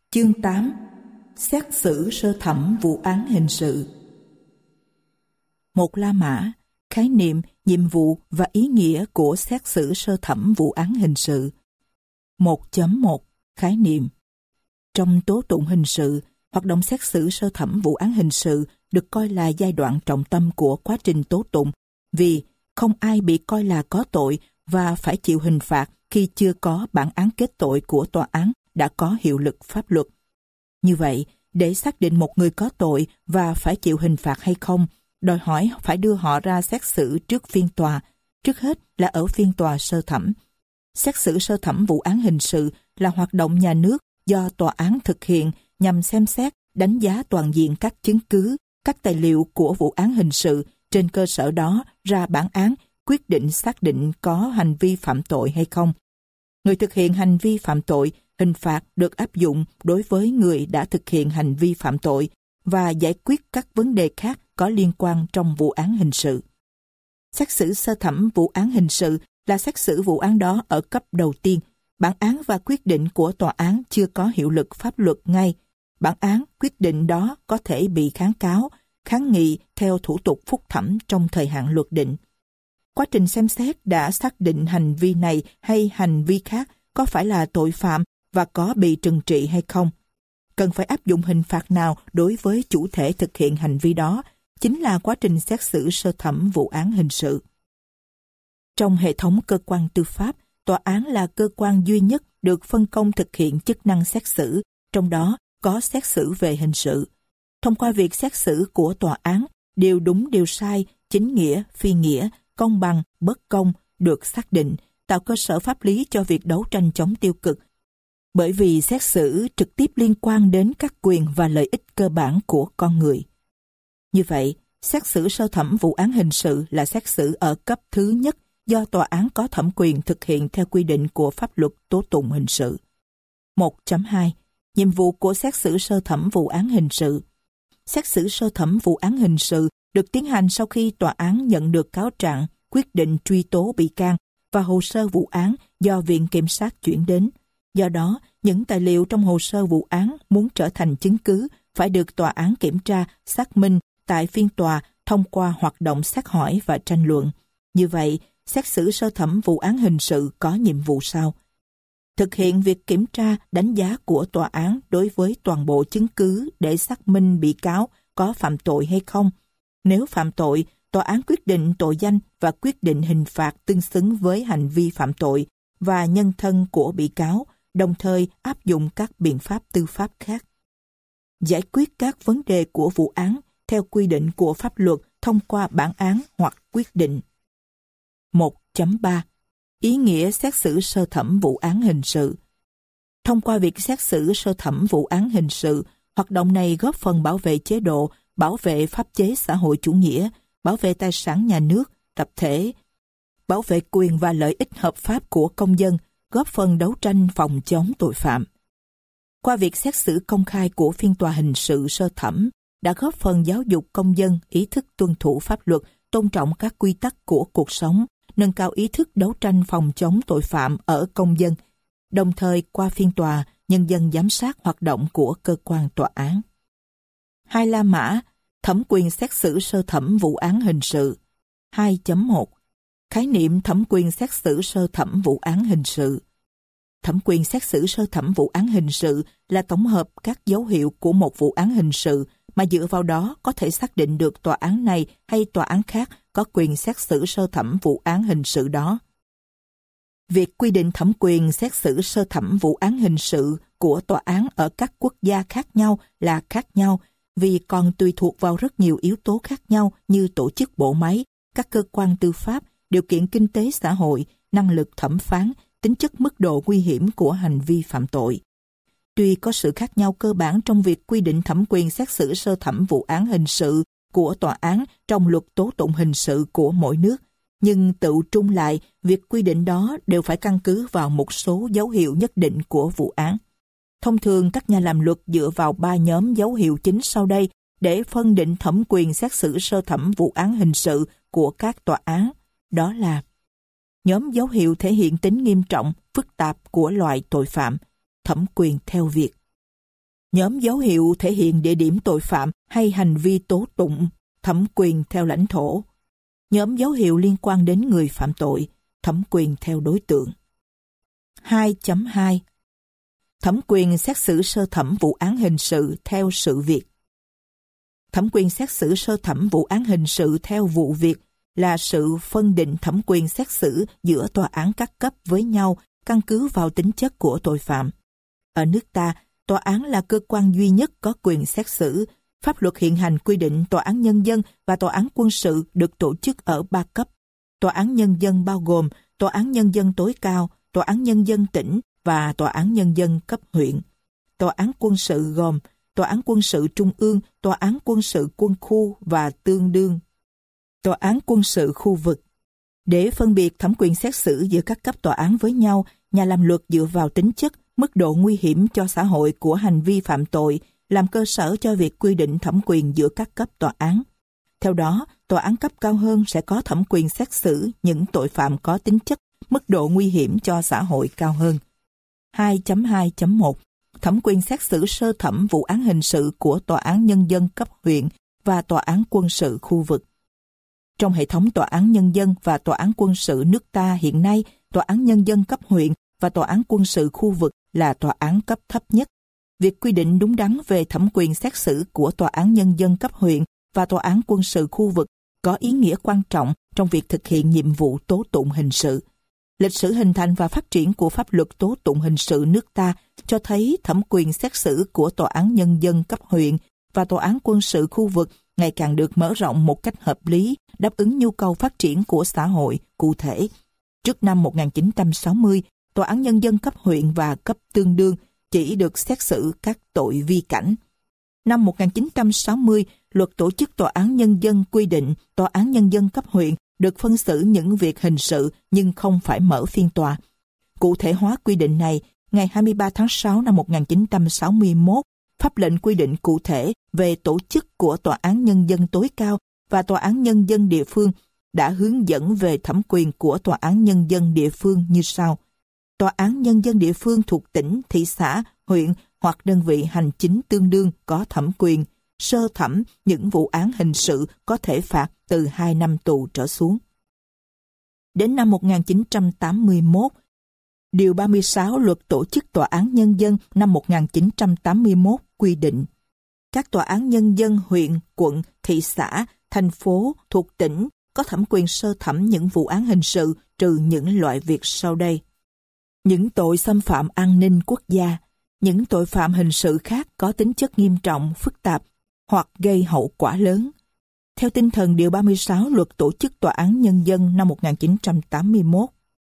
Chương 8. Xét xử sơ thẩm vụ án hình sự. Một La Mã, khái niệm, nhiệm vụ và ý nghĩa của xét xử sơ thẩm vụ án hình sự. 1.1. Khái niệm. Trong tố tụng hình sự, hoạt động xét xử sơ thẩm vụ án hình sự được coi là giai đoạn trọng tâm của quá trình tố tụng, vì không ai bị coi là có tội và phải chịu hình phạt khi chưa có bản án kết tội của tòa án đã có hiệu lực pháp luật. Như vậy, để xác định một người có tội và phải chịu hình phạt hay không, đòi hỏi phải đưa họ ra xét xử trước phiên tòa, trước hết là ở phiên tòa sơ thẩm. Xét xử sơ thẩm vụ án hình sự là hoạt động nhà nước do tòa án thực hiện nhằm xem xét, đánh giá toàn diện các chứng cứ, các tài liệu của vụ án hình sự, trên cơ sở đó ra bản án, quyết định xác định có hành vi phạm tội hay không. Người thực hiện hành vi phạm tội, hình phạt được áp dụng đối với người đã thực hiện hành vi phạm tội và giải quyết các vấn đề khác có liên quan trong vụ án hình sự. Xét xử sơ thẩm vụ án hình sự là xét xử vụ án đó ở cấp đầu tiên. Bản án và quyết định của tòa án chưa có hiệu lực pháp luật ngay. Bản án, quyết định đó có thể bị kháng cáo, kháng nghị theo thủ tục phúc thẩm trong thời hạn luật định. Quá trình xem xét đã xác định hành vi này hay hành vi khác có phải là tội phạm và có bị trừng trị hay không. Cần phải áp dụng hình phạt nào đối với chủ thể thực hiện hành vi đó, chính là quá trình xét xử sơ thẩm vụ án hình sự. Trong hệ thống cơ quan tư pháp, tòa án là cơ quan duy nhất được phân công thực hiện chức năng xét xử, trong đó có xét xử về hình sự. Thông qua việc xét xử của tòa án, điều đúng điều sai, chính nghĩa, phi nghĩa, công bằng, bất công được xác định, tạo cơ sở pháp lý cho việc đấu tranh chống tiêu cực. Bởi vì xét xử trực tiếp liên quan đến các quyền và lợi ích cơ bản của con người. Như vậy, xét xử sơ thẩm vụ án hình sự là xét xử ở cấp thứ nhất do tòa án có thẩm quyền thực hiện theo quy định của pháp luật tố tụng hình sự. 1.2. Nhiệm vụ của xét xử sơ thẩm vụ án hình sự. Xét xử sơ thẩm vụ án hình sự được tiến hành sau khi tòa án nhận được cáo trạng, quyết định truy tố bị can và hồ sơ vụ án do Viện Kiểm sát chuyển đến. Do đó, những tài liệu trong hồ sơ vụ án muốn trở thành chứng cứ phải được tòa án kiểm tra, xác minh tại phiên tòa thông qua hoạt động xét hỏi và tranh luận. Như vậy, xét xử sơ thẩm vụ án hình sự có nhiệm vụ sau. Thực hiện việc kiểm tra, đánh giá của tòa án đối với toàn bộ chứng cứ để xác minh bị cáo có phạm tội hay không. Nếu phạm tội, tòa án quyết định tội danh và quyết định hình phạt tương xứng với hành vi phạm tội và nhân thân của bị cáo, đồng thời áp dụng các biện pháp tư pháp khác. Giải quyết các vấn đề của vụ án theo quy định của pháp luật thông qua bản án hoặc quyết định. 1.3. Ý nghĩa xét xử sơ thẩm vụ án hình sự. Thông qua việc xét xử sơ thẩm vụ án hình sự, hoạt động này góp phần bảo vệ chế độ, bảo vệ pháp chế xã hội chủ nghĩa, bảo vệ tài sản nhà nước, tập thể, bảo vệ quyền và lợi ích hợp pháp của công dân, góp phần đấu tranh phòng chống tội phạm. Qua việc xét xử công khai của phiên tòa hình sự sơ thẩm, đã góp phần giáo dục công dân ý thức tuân thủ pháp luật, tôn trọng các quy tắc của cuộc sống, nâng cao ý thức đấu tranh phòng chống tội phạm ở công dân. Đồng thời, qua phiên tòa, nhân dân giám sát hoạt động của cơ quan tòa án. 2 La Mã, thẩm quyền xét xử sơ thẩm vụ án hình sự. 2.1. Khái niệm thẩm quyền xét xử sơ thẩm vụ án hình sự. Thẩm quyền xét xử sơ thẩm vụ án hình sự là tổng hợp các dấu hiệu của một vụ án hình sự mà dựa vào đó có thể xác định được tòa án này hay tòa án khác có quyền xét xử sơ thẩm vụ án hình sự đó. Việc quy định thẩm quyền xét xử sơ thẩm vụ án hình sự của tòa án ở các quốc gia khác nhau là khác nhau vì còn tùy thuộc vào rất nhiều yếu tố khác nhau như tổ chức bộ máy, các cơ quan tư pháp, điều kiện kinh tế xã hội, năng lực thẩm phán, tính chất mức độ nguy hiểm của hành vi phạm tội. Tuy có sự khác nhau cơ bản trong việc quy định thẩm quyền xét xử sơ thẩm vụ án hình sự của tòa án trong luật tố tụng hình sự của mỗi nước, nhưng tự trung lại, việc quy định đó đều phải căn cứ vào một số dấu hiệu nhất định của vụ án. Thông thường, các nhà làm luật dựa vào 3 nhóm dấu hiệu chính sau đây để phân định thẩm quyền xét xử sơ thẩm vụ án hình sự của các tòa án. Đó là nhóm dấu hiệu thể hiện tính nghiêm trọng, phức tạp của loại tội phạm, thẩm quyền theo việc. Nhóm dấu hiệu thể hiện địa điểm tội phạm hay hành vi tố tụng, thẩm quyền theo lãnh thổ. Nhóm dấu hiệu liên quan đến người phạm tội, thẩm quyền theo đối tượng. 2.2 Thẩm quyền xét xử sơ thẩm vụ án hình sự theo sự việc. Thẩm quyền xét xử sơ thẩm vụ án hình sự theo vụ việc là sự phân định thẩm quyền xét xử giữa tòa án các cấp với nhau căn cứ vào tính chất của tội phạm. Ở nước ta, tòa án là cơ quan duy nhất có quyền xét xử. Pháp luật hiện hành quy định tòa án nhân dân và tòa án quân sự được tổ chức ở 3 cấp. Tòa án nhân dân bao gồm tòa án nhân dân tối cao, tòa án nhân dân tỉnh và tòa án nhân dân cấp huyện. Tòa án quân sự gồm tòa án quân sự trung ương, tòa án quân sự quân khu và tương đương, tòa án quân sự khu vực. Để phân biệt thẩm quyền xét xử giữa các cấp tòa án với nhau, nhà làm luật dựa vào tính chất, mức độ nguy hiểm cho xã hội của hành vi phạm tội làm cơ sở cho việc quy định thẩm quyền giữa các cấp tòa án. Theo đó, tòa án cấp cao hơn sẽ có thẩm quyền xét xử những tội phạm có tính chất, mức độ nguy hiểm cho xã hội cao hơn. 2.2.1 Thẩm quyền xét xử sơ thẩm vụ án hình sự của tòa án nhân dân cấp huyện và tòa án quân sự khu vực. Trong hệ thống tòa án nhân dân và tòa án quân sự nước ta hiện nay, tòa án nhân dân cấp huyện và tòa án quân sự khu vực là tòa án cấp thấp nhất. Việc quy định đúng đắn về thẩm quyền xét xử của tòa án nhân dân cấp huyện và tòa án quân sự khu vực có ý nghĩa quan trọng trong việc thực hiện nhiệm vụ tố tụng hình sự. Lịch sử hình thành và phát triển của pháp luật tố tụng hình sự nước ta cho thấy thẩm quyền xét xử của tòa án nhân dân cấp huyện và tòa án quân sự khu vực ngày càng được mở rộng một cách hợp lý, đáp ứng nhu cầu phát triển của xã hội cụ thể. Trước năm 1960, tòa án nhân dân cấp huyện và cấp tương đương chỉ được xét xử các tội vi cảnh. Năm 1960, luật tổ chức tòa án nhân dân quy định tòa án nhân dân cấp huyện được phân xử những việc hình sự nhưng không phải mở phiên tòa. Cụ thể hóa quy định này, ngày 23 tháng 6 năm 1961, pháp lệnh quy định cụ thể về tổ chức của tòa án nhân dân tối cao và tòa án nhân dân địa phương đã hướng dẫn về thẩm quyền của tòa án nhân dân địa phương như sau. Tòa án nhân dân địa phương thuộc tỉnh, thị xã, huyện hoặc đơn vị hành chính tương đương có thẩm quyền sơ thẩm những vụ án hình sự có thể phạt từ 2 năm tù trở xuống. Đến năm 1981, Điều 36 Luật Tổ chức Tòa án Nhân dân năm 1981 quy định các tòa án nhân dân huyện, quận, thị xã, thành phố thuộc tỉnh có thẩm quyền sơ thẩm những vụ án hình sự trừ những loại việc sau đây. Những tội xâm phạm an ninh quốc gia, những tội phạm hình sự khác có tính chất nghiêm trọng, phức tạp hoặc gây hậu quả lớn. Theo tinh thần Điều 36 Luật Tổ chức Tòa án Nhân dân năm 1981,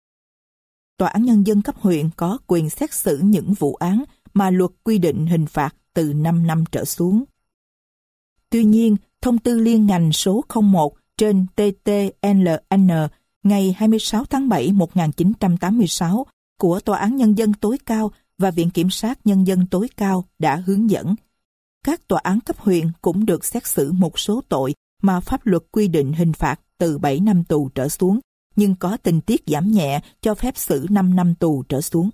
Tòa án Nhân dân cấp huyện có quyền xét xử những vụ án mà luật quy định hình phạt từ 5 năm trở xuống. Tuy nhiên, Thông tư liên ngành số 01 trên TTLN ngày 26 tháng 7 1986 của Tòa án Nhân dân tối cao và Viện Kiểm sát Nhân dân tối cao đã hướng dẫn. Các tòa án cấp huyện cũng được xét xử một số tội mà pháp luật quy định hình phạt từ 7 năm tù trở xuống, nhưng có tình tiết giảm nhẹ cho phép xử 5 năm tù trở xuống.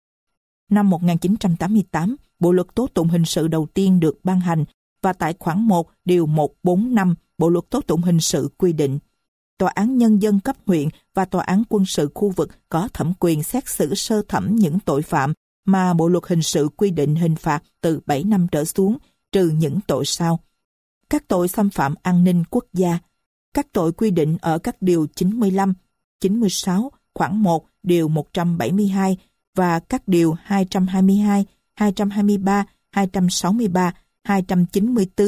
Năm 1988, Bộ luật tố tụng hình sự đầu tiên được ban hành và tại khoản 1 điều 145 Bộ luật tố tụng hình sự quy định Tòa án Nhân dân cấp huyện và Tòa án quân sự khu vực có thẩm quyền xét xử sơ thẩm những tội phạm mà Bộ luật hình sự quy định hình phạt từ 7 năm trở xuống, trừ những tội sau. Các tội xâm phạm an ninh quốc gia, các tội quy định ở các điều 95, 96, khoản 1, điều 172 và các điều 222, 223, 263, 294,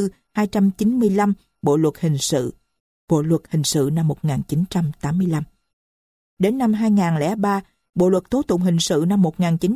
295 Bộ luật hình sự. Bộ luật hình sự năm 1985. Đến năm 2003, Bộ luật tố tụng hình sự năm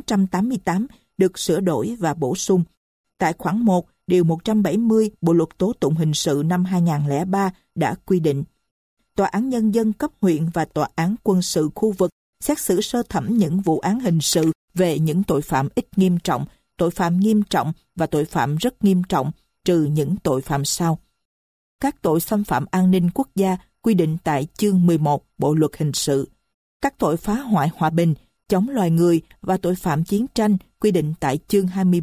1988 được sửa đổi và bổ sung. Tại khoản 1, điều 170 Bộ luật tố tụng hình sự năm 2003 đã quy định Tòa án Nhân dân cấp huyện và Tòa án quân sự khu vực xét xử sơ thẩm những vụ án hình sự về những tội phạm ít nghiêm trọng, tội phạm nghiêm trọng và tội phạm rất nghiêm trọng, trừ những tội phạm sau. Các tội xâm phạm an ninh quốc gia quy định tại chương 11 Bộ luật hình sự. Các tội phá hoại hòa bình, chống loài người và tội phạm chiến tranh quy định tại chương 24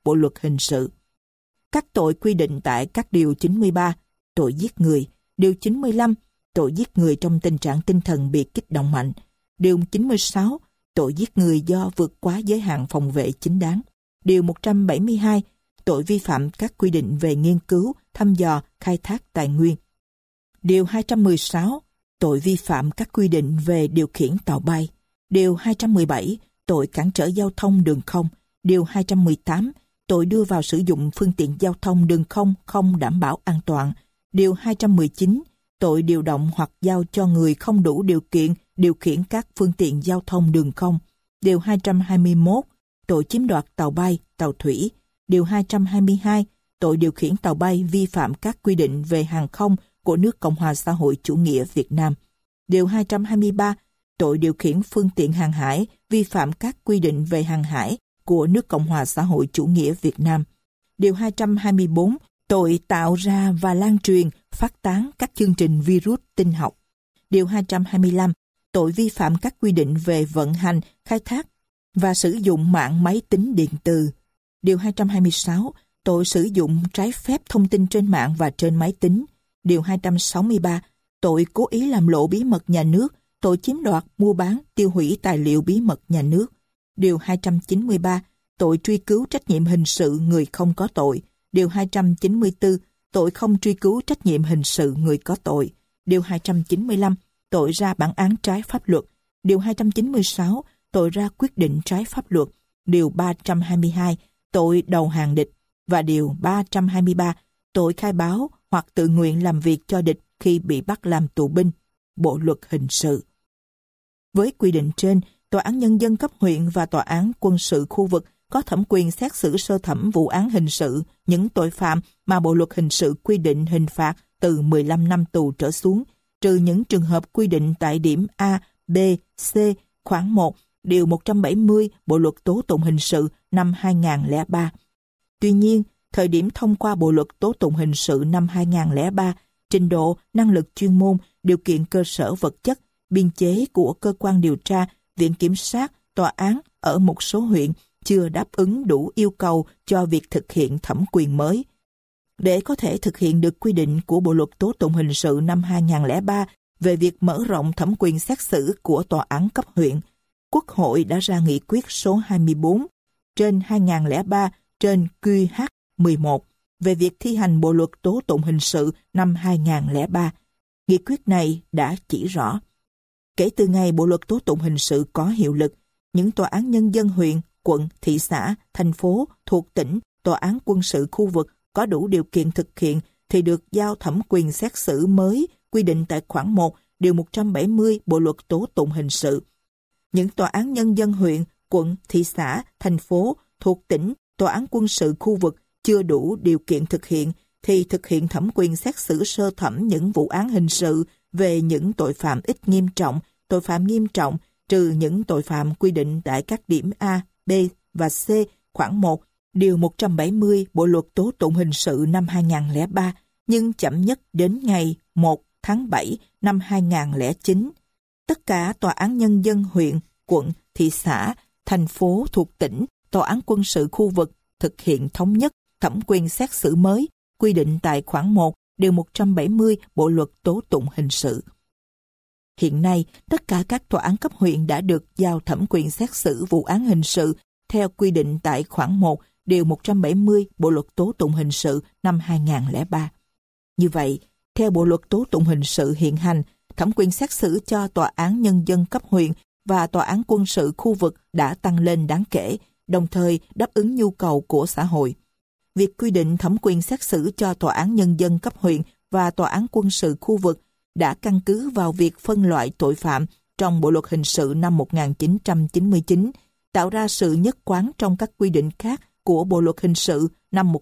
Bộ luật hình sự. Các tội quy định tại các điều 93, tội giết người, điều 95, tội giết người trong tình trạng tinh thần bị kích động mạnh, điều 96, tội giết người do vượt quá giới hạn phòng vệ chính đáng, điều 172, tội vi phạm các quy định về nghiên cứu, thăm dò, khai thác tài nguyên. Điều 216, tội vi phạm các quy định về điều khiển tàu bay. Điều 217, tội cản trở giao thông đường không. Điều 218, tội đưa vào sử dụng phương tiện giao thông đường không không đảm bảo an toàn. Điều 219, tội điều động hoặc giao cho người không đủ điều kiện điều khiển các phương tiện giao thông đường không. Điều 221, tội chiếm đoạt tàu bay, tàu thủy. Điều 222, tội điều khiển tàu bay vi phạm các quy định về hàng không của nước Cộng hòa xã hội chủ nghĩa Việt Nam. Điều 223, tội điều khiển phương tiện hàng hải vi phạm các quy định về hàng hải của nước Cộng hòa xã hội chủ nghĩa Việt Nam. Điều 224, tội tạo ra và lan truyền, phát tán các chương trình virus tinh học. Điều 225, tội vi phạm các quy định về vận hành, khai thác và sử dụng mạng máy tính điện tử. Điều 226, tội sử dụng trái phép thông tin trên mạng và trên máy tính. Điều 263, tội cố ý làm lộ bí mật nhà nước, tội chiếm đoạt, mua bán, tiêu hủy tài liệu bí mật nhà nước. Điều 293, tội truy cứu trách nhiệm hình sự người không có tội. Điều 294, tội không truy cứu trách nhiệm hình sự người có tội. Điều 295, tội ra bản án trái pháp luật. Điều 296, tội ra quyết định trái pháp luật. Điều 322, tội đầu hàng địch. Và điều 323, tội khai báo hoặc tự nguyện làm việc cho địch khi bị bắt làm tù binh. Bộ luật hình sự. Với quy định trên, Tòa án Nhân dân cấp huyện và Tòa án Quân sự khu vực có thẩm quyền xét xử sơ thẩm vụ án hình sự những tội phạm mà Bộ luật hình sự quy định hình phạt từ 15 năm tù trở xuống, trừ những trường hợp quy định tại điểm A, B, C, khoản 1, điều 170 Bộ luật tố tụng hình sự năm 2003. Tuy nhiên, thời điểm thông qua Bộ luật tố tụng hình sự năm 2003, trình độ, năng lực chuyên môn, điều kiện cơ sở vật chất, biên chế của cơ quan điều tra, viện kiểm sát, tòa án ở một số huyện chưa đáp ứng đủ yêu cầu cho việc thực hiện thẩm quyền mới. Để có thể thực hiện được quy định của Bộ luật tố tụng hình sự năm 2003 về việc mở rộng thẩm quyền xét xử của tòa án cấp huyện, Quốc hội đã ra nghị quyết số 24 trên 2003 trên QH11 về việc thi hành Bộ luật tố tụng hình sự năm 2003. Nghị quyết này đã chỉ rõ, kể từ ngày Bộ luật tố tụng hình sự có hiệu lực, những tòa án nhân dân huyện, quận, thị xã, thành phố thuộc tỉnh, tòa án quân sự khu vực có đủ điều kiện thực hiện thì được giao thẩm quyền xét xử mới quy định tại khoản 1, điều 170 Bộ luật tố tụng hình sự. Những tòa án nhân dân huyện, quận, thị xã, thành phố thuộc tỉnh, tòa án quân sự khu vực chưa đủ điều kiện thực hiện thì thực hiện thẩm quyền xét xử sơ thẩm những vụ án hình sự về những tội phạm ít nghiêm trọng, tội phạm nghiêm trọng, trừ những tội phạm quy định tại các điểm A, B và C, khoản 1, điều 170 Bộ luật tố tụng hình sự năm 2003, nhưng chậm nhất đến ngày 1 tháng 7 năm 2009. Tất cả tòa án nhân dân huyện, quận, thị xã, thành phố thuộc tỉnh, tòa án quân sự khu vực thực hiện thống nhất thẩm quyền xét xử mới quy định tại khoản 1, điều 170 Bộ luật tố tụng hình sự. Hiện nay, tất cả các tòa án cấp huyện đã được giao thẩm quyền xét xử vụ án hình sự theo quy định tại khoản 1, điều 170 Bộ luật tố tụng hình sự năm 2003. Như vậy, theo Bộ luật tố tụng hình sự hiện hành, thẩm quyền xét xử cho tòa án nhân dân cấp huyện và tòa án quân sự khu vực đã tăng lên đáng kể, đồng thời đáp ứng nhu cầu của xã hội. Việc quy định thẩm quyền xét xử cho tòa án nhân dân cấp huyện và tòa án quân sự khu vực đã căn cứ vào việc phân loại tội phạm trong Bộ luật hình sự năm 1999, tạo ra sự nhất quán trong các quy định khác của Bộ luật hình sự năm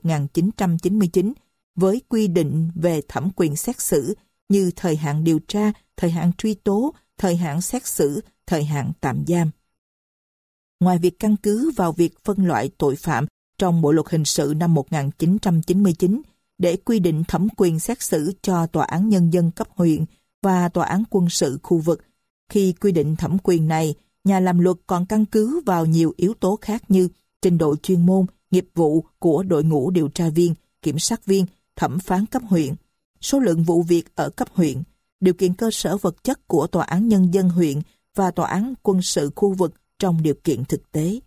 1999 với quy định về thẩm quyền xét xử như thời hạn điều tra, thời hạn truy tố, thời hạn xét xử, thời hạn tạm giam. Ngoài việc căn cứ vào việc phân loại tội phạm trong Bộ luật hình sự năm 1999 để quy định thẩm quyền xét xử cho tòa án nhân dân cấp huyện và tòa án quân sự khu vực, khi quy định thẩm quyền này, nhà làm luật còn căn cứ vào nhiều yếu tố khác như trình độ chuyên môn, nghiệp vụ của đội ngũ điều tra viên, kiểm sát viên, thẩm phán cấp huyện, số lượng vụ việc ở cấp huyện, điều kiện cơ sở vật chất của tòa án nhân dân huyện và tòa án quân sự khu vực trong điều kiện thực tế.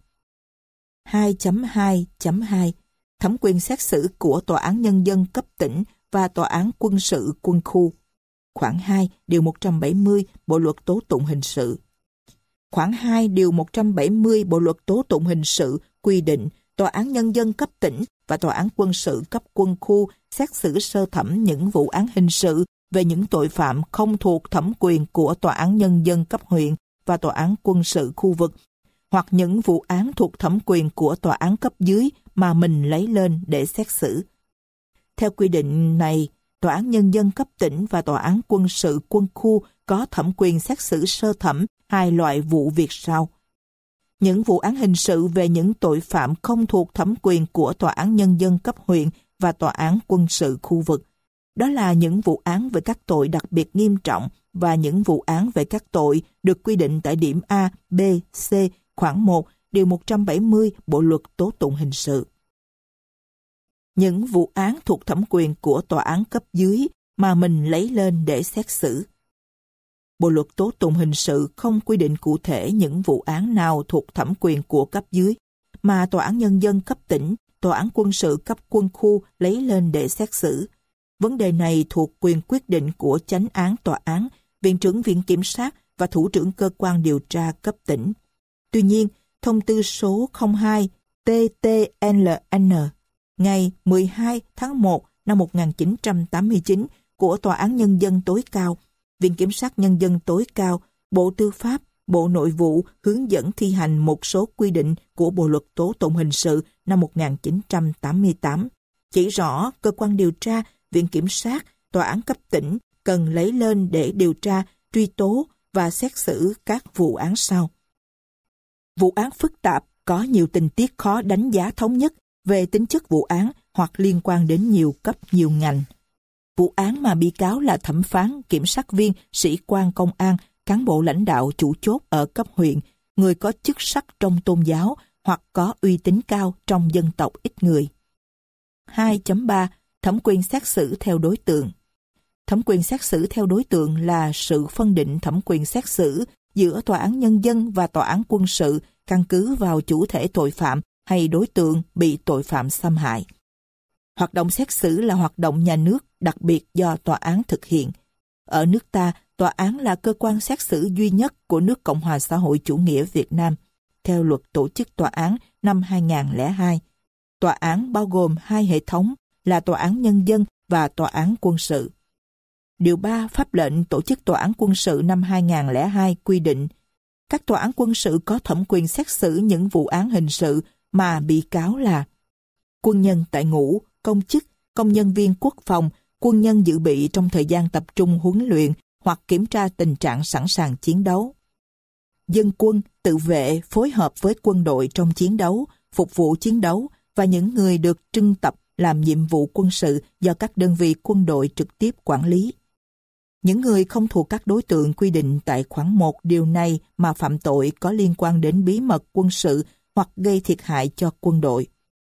2.2.2 Thẩm quyền xét xử của tòa án nhân dân cấp tỉnh và tòa án quân sự quân khu. Khoản 2 điều 170 Bộ luật tố tụng hình sự. Khoản 2 điều 170 Bộ luật tố tụng hình sự quy định tòa án nhân dân cấp tỉnh và tòa án quân sự cấp quân khu xét xử sơ thẩm những vụ án hình sự về những tội phạm không thuộc thẩm quyền của tòa án nhân dân cấp huyện và tòa án quân sự khu vực, hoặc những vụ án thuộc thẩm quyền của tòa án cấp dưới mà mình lấy lên để xét xử. Theo quy định này, tòa án nhân dân cấp tỉnh và tòa án quân sự quân khu có thẩm quyền xét xử sơ thẩm hai loại vụ việc sau. Những vụ án hình sự về những tội phạm không thuộc thẩm quyền của tòa án nhân dân cấp huyện và tòa án quân sự khu vực. Đó là những vụ án về các tội đặc biệt nghiêm trọng và những vụ án về các tội được quy định tại điểm A, B, C, khoản 1, điều 170 Bộ luật tố tụng hình sự. Những vụ án thuộc thẩm quyền của tòa án cấp dưới mà mình lấy lên để xét xử. Bộ luật tố tụng hình sự không quy định cụ thể những vụ án nào thuộc thẩm quyền của cấp dưới mà tòa án nhân dân cấp tỉnh, tòa án quân sự cấp quân khu lấy lên để xét xử. Vấn đề này thuộc quyền quyết định của chánh án tòa án, viện trưởng viện kiểm sát và thủ trưởng cơ quan điều tra cấp tỉnh. Tuy nhiên, thông tư số 02 TTLN ngày 12 tháng 1 năm 1989 của Tòa án Nhân dân tối cao, Viện Kiểm sát Nhân dân tối cao, Bộ Tư pháp, Bộ Nội vụ hướng dẫn thi hành một số quy định của Bộ luật tố tụng hình sự năm 1988, chỉ rõ cơ quan điều tra, Viện Kiểm sát, Tòa án cấp tỉnh cần lấy lên để điều tra, truy tố và xét xử các vụ án sau. Vụ án phức tạp có nhiều tình tiết khó đánh giá thống nhất về tính chất vụ án hoặc liên quan đến nhiều cấp nhiều ngành. Vụ án mà bị cáo là thẩm phán, kiểm sát viên, sĩ quan công an, cán bộ lãnh đạo chủ chốt ở cấp huyện, người có chức sắc trong tôn giáo hoặc có uy tín cao trong dân tộc ít người. 2.3 Thẩm quyền xét xử theo đối tượng. Thẩm quyền xét xử theo đối tượng là sự phân định thẩm quyền xét xử giữa tòa án nhân dân và tòa án quân sự căn cứ vào chủ thể tội phạm hay đối tượng bị tội phạm xâm hại. Hoạt động xét xử là hoạt động nhà nước đặc biệt do tòa án thực hiện. Ở nước ta, tòa án là cơ quan xét xử duy nhất của nước Cộng hòa xã hội chủ nghĩa Việt Nam, theo luật tổ chức tòa án năm 2002. Tòa án bao gồm hai hệ thống là tòa án nhân dân và tòa án quân sự. Điều 3 Pháp lệnh tổ chức tòa án quân sự năm 2002 quy định các tòa án quân sự có thẩm quyền xét xử những vụ án hình sự mà bị cáo là quân nhân tại ngũ, công chức, công nhân viên quốc phòng, quân nhân dự bị trong thời gian tập trung huấn luyện hoặc kiểm tra tình trạng sẵn sàng chiến đấu. Dân quân, tự vệ phối hợp với quân đội trong chiến đấu, phục vụ chiến đấu và những người được trưng tập làm nhiệm vụ quân sự do các đơn vị quân đội trực tiếp quản lý. Những người không thuộc các đối tượng quy định tại khoản 1 điều này mà phạm tội có liên quan đến bí mật quân sự hoặc gây thiệt hại cho quân đội.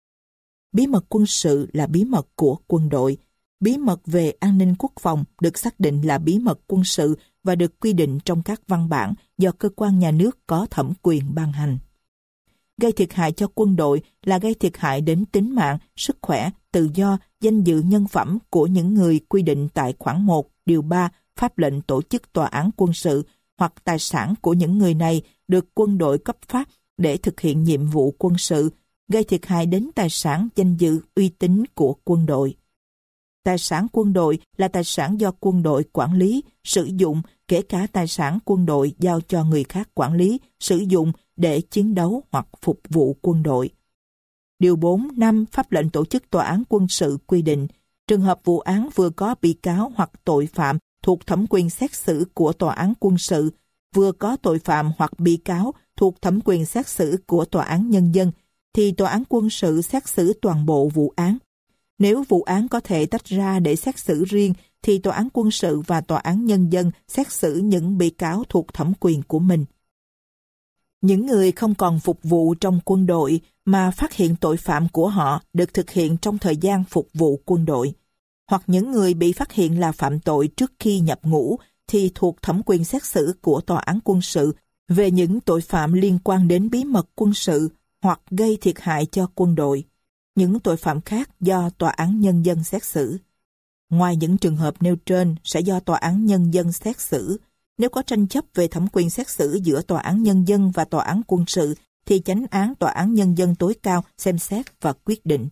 Bí mật quân sự là bí mật của quân đội. Bí mật về an ninh quốc phòng được xác định là bí mật quân sự và được quy định trong các văn bản do cơ quan nhà nước có thẩm quyền ban hành. Gây thiệt hại cho quân đội là gây thiệt hại đến tính mạng, sức khỏe, tự do, danh dự nhân phẩm của những người quy định tại khoản 1, điều 3 Pháp lệnh tổ chức tòa án quân sự hoặc tài sản của những người này được quân đội cấp phát để thực hiện nhiệm vụ quân sự, gây thiệt hại đến tài sản, danh dự, uy tín của quân đội. Tài sản quân đội là tài sản do quân đội quản lý, sử dụng, kể cả tài sản quân đội giao cho người khác quản lý, sử dụng để chiến đấu hoặc phục vụ quân đội. Điều 4.5 Pháp lệnh tổ chức tòa án quân sự quy định, trường hợp vụ án vừa có bị cáo hoặc tội phạm thuộc thẩm quyền xét xử của tòa án quân sự, vừa có tội phạm hoặc bị cáo thuộc thẩm quyền xét xử của tòa án nhân dân, thì tòa án quân sự xét xử toàn bộ vụ án. Nếu vụ án có thể tách ra để xét xử riêng, thì tòa án quân sự và tòa án nhân dân xét xử những bị cáo thuộc thẩm quyền của mình. Những người không còn phục vụ trong quân đội mà phát hiện tội phạm của họ được thực hiện trong thời gian phục vụ quân đội, hoặc những người bị phát hiện là phạm tội trước khi nhập ngũ thì thuộc thẩm quyền xét xử của tòa án quân sự về những tội phạm liên quan đến bí mật quân sự hoặc gây thiệt hại cho quân đội. Những tội phạm khác do tòa án nhân dân xét xử. Ngoài những trường hợp nêu trên sẽ do tòa án nhân dân xét xử. Nếu có tranh chấp về thẩm quyền xét xử giữa tòa án nhân dân và tòa án quân sự thì chánh án tòa án nhân dân tối cao xem xét và quyết định.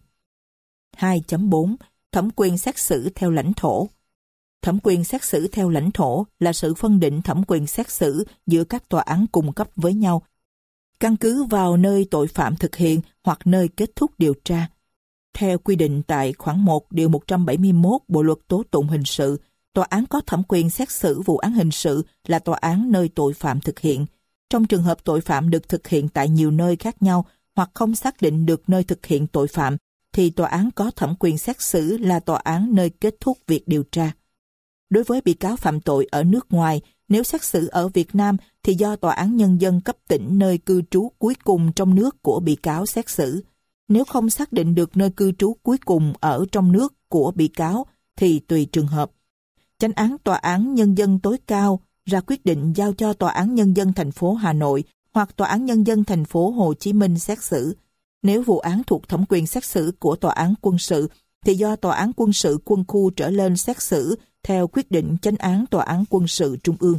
2.4. Thẩm quyền xét xử theo lãnh thổ. Thẩm quyền xét xử theo lãnh thổ là sự phân định thẩm quyền xét xử giữa các tòa án cùng cấp với nhau, căn cứ vào nơi tội phạm thực hiện hoặc nơi kết thúc điều tra. Theo quy định tại khoản 1 điều 171 Bộ luật tố tụng hình sự, tòa án có thẩm quyền xét xử vụ án hình sự là tòa án nơi tội phạm thực hiện. Trong trường hợp tội phạm được thực hiện tại nhiều nơi khác nhau hoặc không xác định được nơi thực hiện tội phạm, thì tòa án có thẩm quyền xét xử là tòa án nơi kết thúc việc điều tra. Đối với bị cáo phạm tội ở nước ngoài, nếu xét xử ở Việt Nam thì do tòa án nhân dân cấp tỉnh nơi cư trú cuối cùng trong nước của bị cáo xét xử. Nếu không xác định được nơi cư trú cuối cùng ở trong nước của bị cáo thì tùy trường hợp. Chánh án tòa án nhân dân tối cao ra quyết định giao cho tòa án nhân dân thành phố Hà Nội hoặc tòa án nhân dân thành phố Hồ Chí Minh xét xử. Nếu vụ án thuộc thẩm quyền xét xử của tòa án quân sự thì do tòa án quân sự quân khu trở lên xét xử theo quyết định chánh án tòa án quân sự trung ương.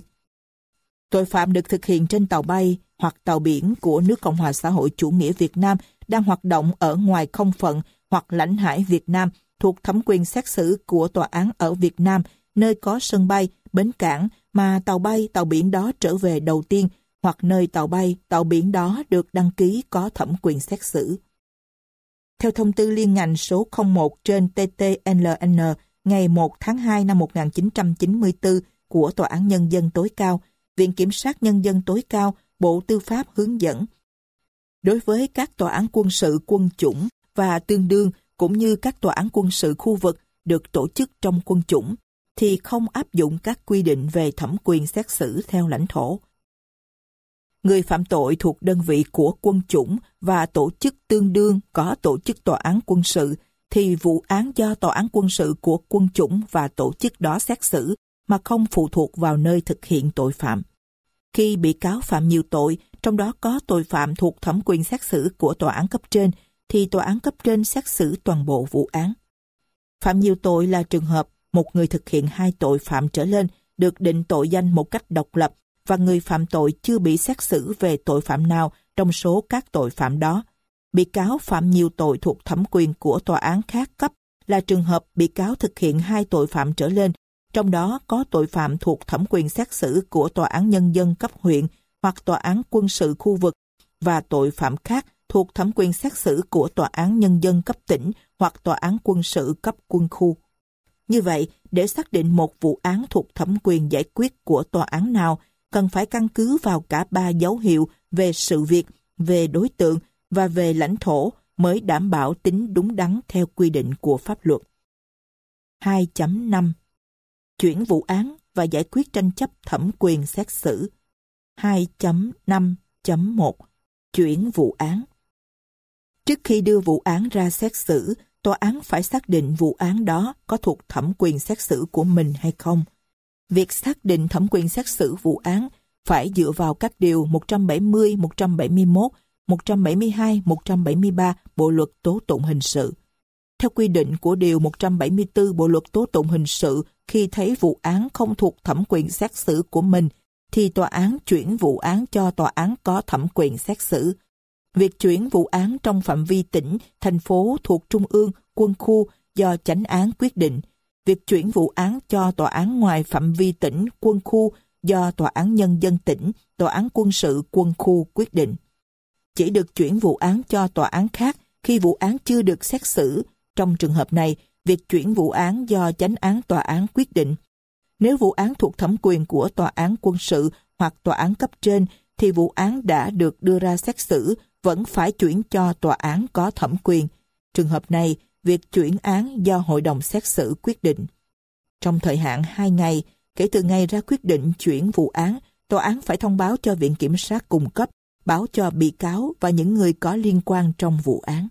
Tội phạm được thực hiện trên tàu bay hoặc tàu biển của nước Cộng hòa xã hội chủ nghĩa Việt Nam đang hoạt động ở ngoài không phận hoặc lãnh hải Việt Nam thuộc thẩm quyền xét xử của tòa án ở Việt Nam, nơi có sân bay, bến cảng mà tàu bay, tàu biển đó trở về đầu tiên, hoặc nơi tàu bay, tàu biển đó được đăng ký có thẩm quyền xét xử. Theo thông tư liên ngành số 01 trên TTLN ngày 1 tháng 2 năm 1994 của Tòa án Nhân dân tối cao, Viện Kiểm sát Nhân dân tối cao, Bộ Tư pháp hướng dẫn. Đối với các tòa án quân sự quân chủng và tương đương cũng như các tòa án quân sự khu vực được tổ chức trong quân chủng, thì không áp dụng các quy định về thẩm quyền xét xử theo lãnh thổ. Người phạm tội thuộc đơn vị của quân chủng và tổ chức tương đương có tổ chức tòa án quân sự, thì vụ án do tòa án quân sự của quân chủng và tổ chức đó xét xử mà không phụ thuộc vào nơi thực hiện tội phạm. Khi bị cáo phạm nhiều tội, trong đó có tội phạm thuộc thẩm quyền xét xử của tòa án cấp trên, thì tòa án cấp trên xét xử toàn bộ vụ án. Phạm nhiều tội là trường hợp một người thực hiện 2 tội phạm trở lên được định tội danh một cách độc lập và người phạm tội chưa bị xét xử về tội phạm nào trong số các tội phạm đó. Bị cáo phạm nhiều tội thuộc thẩm quyền của tòa án khác cấp là trường hợp bị cáo thực hiện 2 tội phạm trở lên, trong đó có tội phạm thuộc thẩm quyền xét xử của tòa án nhân dân cấp huyện hoặc tòa án quân sự khu vực và tội phạm khác thuộc thẩm quyền xét xử của tòa án nhân dân cấp tỉnh hoặc tòa án quân sự cấp quân khu. Như vậy, để xác định một vụ án thuộc thẩm quyền giải quyết của tòa án nào, cần phải căn cứ vào cả 3 dấu hiệu về sự việc, về đối tượng và về lãnh thổ mới đảm bảo tính đúng đắn theo quy định của pháp luật. 2.5. Chuyển vụ án và giải quyết tranh chấp thẩm quyền xét xử. 2.5.1. Chuyển vụ án. Trước khi đưa vụ án ra xét xử, tòa án phải xác định vụ án đó có thuộc thẩm quyền xét xử của mình hay không. Việc xác định thẩm quyền xét xử vụ án phải dựa vào các điều 170, 171, 172, 173 Bộ luật tố tụng hình sự. Theo quy định của điều 174 Bộ luật tố tụng hình sự, khi thấy vụ án không thuộc thẩm quyền xét xử của mình, thì tòa án chuyển vụ án cho tòa án có thẩm quyền xét xử. Việc chuyển vụ án trong phạm vi tỉnh, thành phố thuộc trung ương, quân khu do chánh án quyết định. Việc chuyển vụ án cho tòa án ngoài phạm vi tỉnh, quân khu do tòa án nhân dân tỉnh, tòa án quân sự quân khu quyết định. Chỉ được chuyển vụ án cho tòa án khác khi vụ án chưa được xét xử. Trong trường hợp này, việc chuyển vụ án do chánh án tòa án quyết định. Nếu vụ án thuộc thẩm quyền của tòa án quân sự hoặc tòa án cấp trên, thì vụ án đã được đưa ra xét xử vẫn phải chuyển cho tòa án có thẩm quyền. Trường hợp này, việc chuyển án do hội đồng xét xử quyết định. Trong thời hạn 2 ngày, kể từ ngày ra quyết định chuyển vụ án, tòa án phải thông báo cho Viện Kiểm sát cung cấp báo cho bị cáo và những người có liên quan trong vụ án.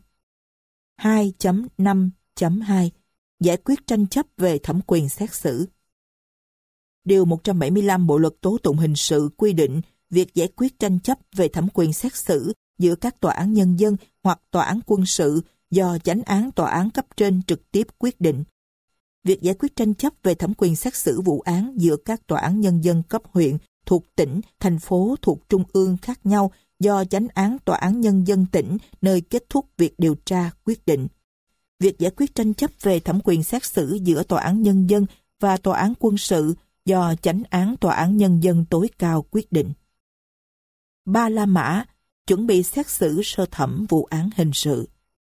2.5.2 Giải quyết tranh chấp về thẩm quyền xét xử. Điều 175 Bộ luật tố tụng hình sự quy định việc giải quyết tranh chấp về thẩm quyền xét xử giữa các tòa án nhân dân hoặc tòa án quân sự do chánh án tòa án cấp trên trực tiếp quyết định. Việc giải quyết tranh chấp về thẩm quyền xét xử vụ án giữa các tòa án nhân dân cấp huyện thuộc tỉnh, thành phố thuộc trung ương khác nhau do chánh án tòa án nhân dân tỉnh nơi kết thúc việc điều tra quyết định. Việc giải quyết tranh chấp về thẩm quyền xét xử giữa tòa án nhân dân và tòa án quân sự do chánh án tòa án nhân dân tối cao quyết định. 3 La Mã chuẩn bị xét xử sơ thẩm vụ án hình sự.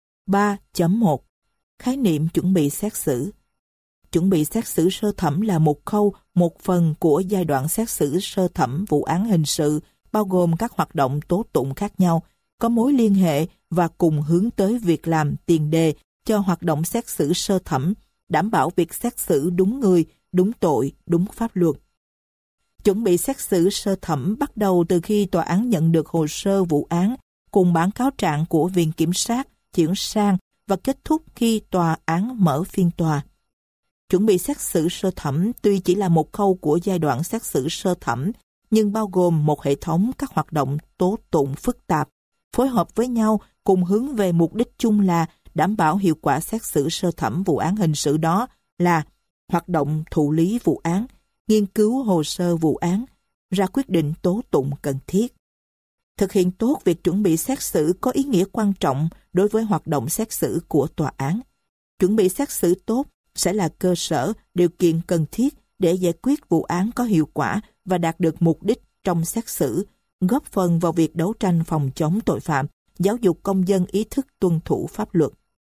3.1 Khái niệm chuẩn bị xét xử. Chuẩn bị xét xử sơ thẩm là một khâu, một phần của giai đoạn xét xử sơ thẩm vụ án hình sự, bao gồm các hoạt động tố tụng khác nhau, có mối liên hệ và cùng hướng tới việc làm tiền đề cho hoạt động xét xử sơ thẩm, đảm bảo việc xét xử đúng người, đúng tội, đúng pháp luật. Chuẩn bị xét xử sơ thẩm bắt đầu từ khi tòa án nhận được hồ sơ vụ án cùng bản cáo trạng của viện kiểm sát chuyển sang và kết thúc khi tòa án mở phiên tòa. Chuẩn bị xét xử sơ thẩm tuy chỉ là một khâu của giai đoạn xét xử sơ thẩm, nhưng bao gồm một hệ thống các hoạt động tố tụng phức tạp, phối hợp với nhau cùng hướng về mục đích chung là đảm bảo hiệu quả xét xử sơ thẩm vụ án hình sự, đó là hoạt động thụ lý vụ án, nghiên cứu hồ sơ vụ án, ra quyết định tố tụng cần thiết. Thực hiện tốt việc chuẩn bị xét xử có ý nghĩa quan trọng đối với hoạt động xét xử của tòa án. Chuẩn bị xét xử tốt sẽ là cơ sở, điều kiện cần thiết để giải quyết vụ án có hiệu quả và đạt được mục đích trong xét xử, góp phần vào việc đấu tranh phòng chống tội phạm, giáo dục công dân ý thức tuân thủ pháp luật.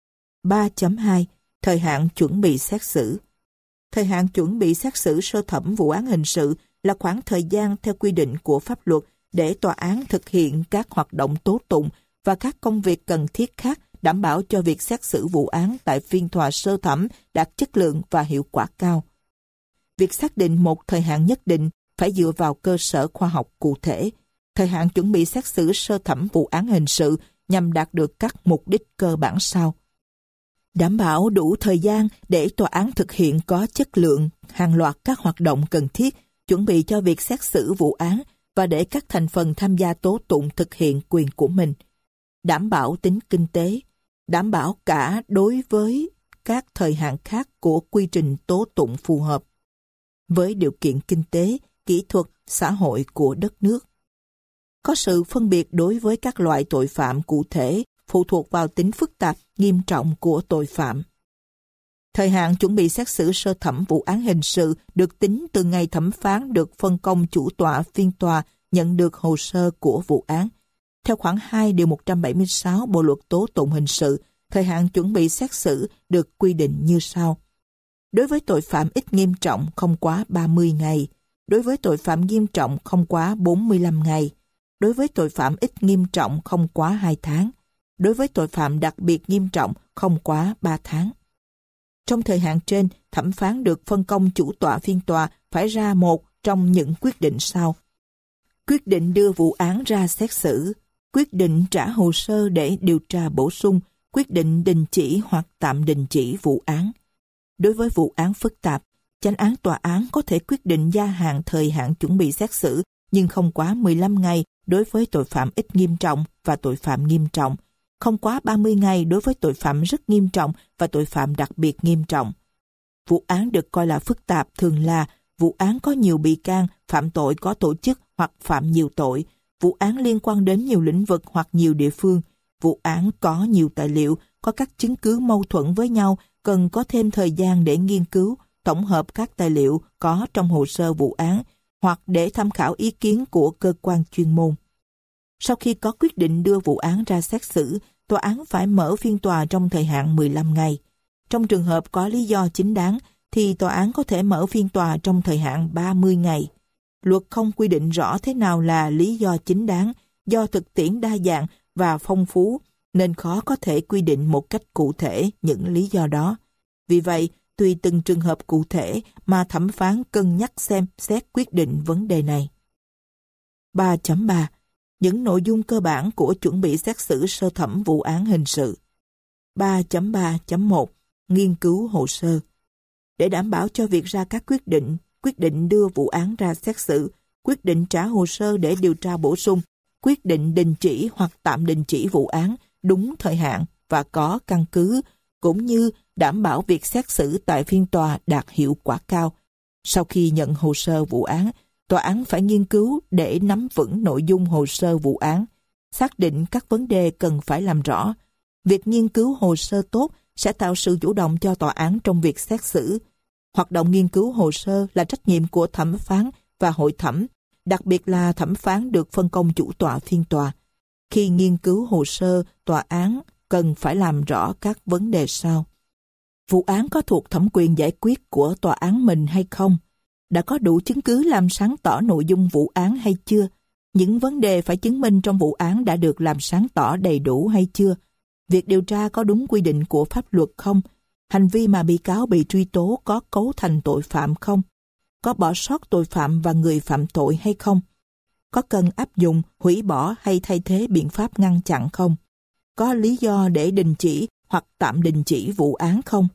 3.2 Thời hạn chuẩn bị xét xử. Thời hạn chuẩn bị xét xử sơ thẩm vụ án hình sự là khoảng thời gian theo quy định của pháp luật để tòa án thực hiện các hoạt động tố tụng và các công việc cần thiết khác, đảm bảo cho việc xét xử vụ án tại phiên tòa sơ thẩm đạt chất lượng và hiệu quả cao. Việc xác định một thời hạn nhất định phải dựa vào cơ sở khoa học cụ thể. Thời hạn chuẩn bị xét xử sơ thẩm vụ án hình sự nhằm đạt được các mục đích cơ bản sau. Đảm bảo đủ thời gian để tòa án thực hiện có chất lượng hàng loạt các hoạt động cần thiết, chuẩn bị cho việc xét xử vụ án và để các thành phần tham gia tố tụng thực hiện quyền của mình. Đảm bảo tính kinh tế, đảm bảo cả đối với các thời hạn khác của quy trình tố tụng phù hợp với điều kiện kinh tế, kỹ thuật, xã hội của đất nước. Có sự phân biệt đối với các loại tội phạm cụ thể phụ thuộc vào tính phức tạp, nghiêm trọng của tội phạm. Thời hạn chuẩn bị xét xử sơ thẩm vụ án hình sự được tính từ ngày thẩm phán được phân công chủ tọa phiên tòa nhận được hồ sơ của vụ án. Theo khoản 2 điều 176 Bộ luật tố tụng hình sự, thời hạn chuẩn bị xét xử được quy định như sau. Đối với tội phạm ít nghiêm trọng không quá 30 ngày, đối với tội phạm nghiêm trọng không quá 45 ngày, đối với tội phạm ít nghiêm trọng không quá 2 tháng, đối với tội phạm đặc biệt nghiêm trọng không quá 3 tháng. Trong thời hạn trên, thẩm phán được phân công chủ tọa phiên tòa phải ra một trong những quyết định sau. Quyết định đưa vụ án ra xét xử, quyết định trả hồ sơ để điều tra bổ sung, quyết định đình chỉ hoặc tạm đình chỉ vụ án. Đối với vụ án phức tạp, chánh án tòa án có thể quyết định gia hạn thời hạn chuẩn bị xét xử nhưng không quá 15 ngày đối với tội phạm ít nghiêm trọng và tội phạm nghiêm trọng, không quá 30 ngày đối với tội phạm rất nghiêm trọng và tội phạm đặc biệt nghiêm trọng. Vụ án được coi là phức tạp thường là vụ án có nhiều bị can, phạm tội có tổ chức hoặc phạm nhiều tội, vụ án liên quan đến nhiều lĩnh vực hoặc nhiều địa phương, vụ án có nhiều tài liệu, có các chứng cứ mâu thuẫn với nhau, cần có thêm thời gian để nghiên cứu, tổng hợp các tài liệu có trong hồ sơ vụ án hoặc để tham khảo ý kiến của cơ quan chuyên môn. Sau khi có quyết định đưa vụ án ra xét xử, tòa án phải mở phiên tòa trong thời hạn 15 ngày. Trong trường hợp có lý do chính đáng, thì tòa án có thể mở phiên tòa trong thời hạn 30 ngày. Luật không quy định rõ thế nào là lý do chính đáng, do thực tiễn đa dạng và phong phú, nên khó có thể quy định một cách cụ thể những lý do đó. Vì vậy, tùy từng trường hợp cụ thể mà thẩm phán cân nhắc xem xét quyết định vấn đề này. 3.3 những nội dung cơ bản của chuẩn bị xét xử sơ thẩm vụ án hình sự. 3.3.1 Nghiên cứu hồ sơ. Để đảm bảo cho việc ra các quyết định đưa vụ án ra xét xử, quyết định trả hồ sơ để điều tra bổ sung, quyết định đình chỉ hoặc tạm đình chỉ vụ án đúng thời hạn và có căn cứ, cũng như đảm bảo việc xét xử tại phiên tòa đạt hiệu quả cao. Sau khi nhận hồ sơ vụ án, tòa án phải nghiên cứu để nắm vững nội dung hồ sơ vụ án, xác định các vấn đề cần phải làm rõ. Việc nghiên cứu hồ sơ tốt sẽ tạo sự chủ động cho tòa án trong việc xét xử. Hoạt động nghiên cứu hồ sơ là trách nhiệm của thẩm phán và hội thẩm, đặc biệt là thẩm phán được phân công chủ tọa phiên tòa. Khi nghiên cứu hồ sơ, tòa án cần phải làm rõ các vấn đề sau. Vụ án có thuộc thẩm quyền giải quyết của tòa án mình hay không? Đã có đủ chứng cứ làm sáng tỏ nội dung vụ án hay chưa? Những vấn đề phải chứng minh trong vụ án đã được làm sáng tỏ đầy đủ hay chưa? Việc điều tra có đúng quy định của pháp luật không? Hành vi mà bị cáo bị truy tố có cấu thành tội phạm không? Có bỏ sót tội phạm và người phạm tội hay không? Có cần áp dụng, hủy bỏ hay thay thế biện pháp ngăn chặn không? Có lý do để đình chỉ hoặc tạm đình chỉ vụ án không?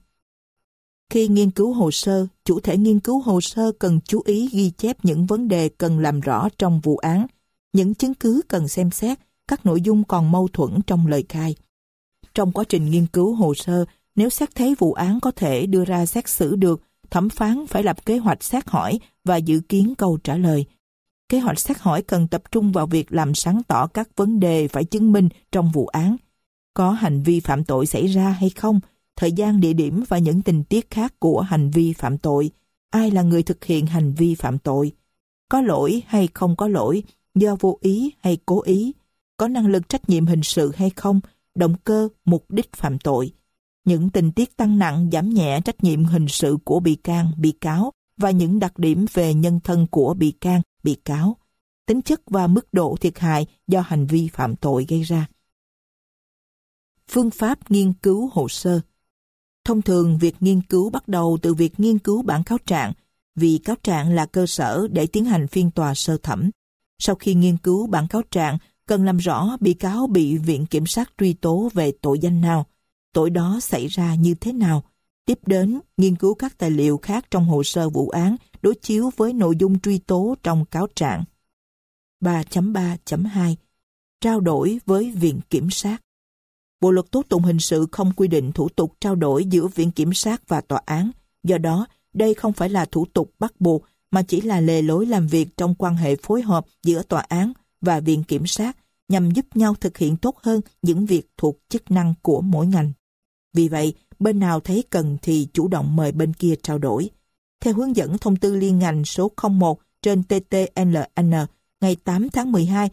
Khi nghiên cứu hồ sơ, chủ thể nghiên cứu hồ sơ cần chú ý ghi chép những vấn đề cần làm rõ trong vụ án, những chứng cứ cần xem xét, các nội dung còn mâu thuẫn trong lời khai. Trong quá trình nghiên cứu hồ sơ, nếu xét thấy vụ án có thể đưa ra xét xử được, thẩm phán phải lập kế hoạch xét hỏi và dự kiến câu trả lời. Kế hoạch xét hỏi cần tập trung vào việc làm sáng tỏ các vấn đề phải chứng minh trong vụ án. Có hành vi phạm tội xảy ra hay không? Thời gian, địa điểm và những tình tiết khác của hành vi phạm tội. Ai là người thực hiện hành vi phạm tội? Có lỗi hay không có lỗi? Do vô ý hay cố ý? Có năng lực trách nhiệm hình sự hay không? Động cơ, mục đích phạm tội. Những tình tiết tăng nặng, giảm nhẹ trách nhiệm hình sự của bị can, bị cáo và những đặc điểm về nhân thân của bị can, bị cáo. Tính chất và mức độ thiệt hại do hành vi phạm tội gây ra. Phương pháp nghiên cứu hồ sơ. Thông thường, việc nghiên cứu bắt đầu từ việc nghiên cứu bản cáo trạng, vì cáo trạng là cơ sở để tiến hành phiên tòa sơ thẩm. Sau khi nghiên cứu bản cáo trạng, cần làm rõ bị cáo bị viện kiểm sát truy tố về tội danh nào, tội đó xảy ra như thế nào. Tiếp đến, nghiên cứu các tài liệu khác trong hồ sơ vụ án đối chiếu với nội dung truy tố trong cáo trạng. 3.3.2 Trao đổi với viện kiểm sát. Bộ luật tố tụng hình sự không quy định thủ tục trao đổi giữa viện kiểm sát và tòa án. Do đó, đây không phải là thủ tục bắt buộc, mà chỉ là lề lối làm việc trong quan hệ phối hợp giữa tòa án và viện kiểm sát nhằm giúp nhau thực hiện tốt hơn những việc thuộc chức năng của mỗi ngành. Vì vậy, bên nào thấy cần thì chủ động mời bên kia trao đổi. Theo hướng dẫn thông tư liên ngành số 01 trên TTLN ngày 8 tháng 12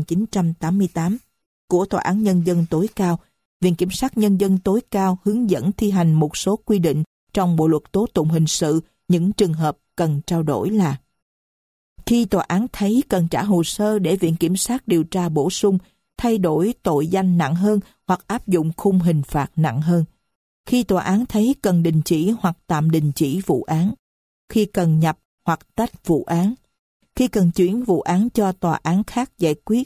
1988 của Tòa án Nhân dân tối cao, Viện Kiểm sát Nhân dân tối cao hướng dẫn thi hành một số quy định trong Bộ luật tố tụng hình sự. Những trường hợp cần trao đổi là: khi tòa án thấy cần trả hồ sơ để Viện Kiểm sát điều tra bổ sung, thay đổi tội danh nặng hơn hoặc áp dụng khung hình phạt nặng hơn; khi tòa án thấy cần đình chỉ hoặc tạm đình chỉ vụ án; khi cần nhập hoặc tách vụ án; khi cần chuyển vụ án cho tòa án khác giải quyết;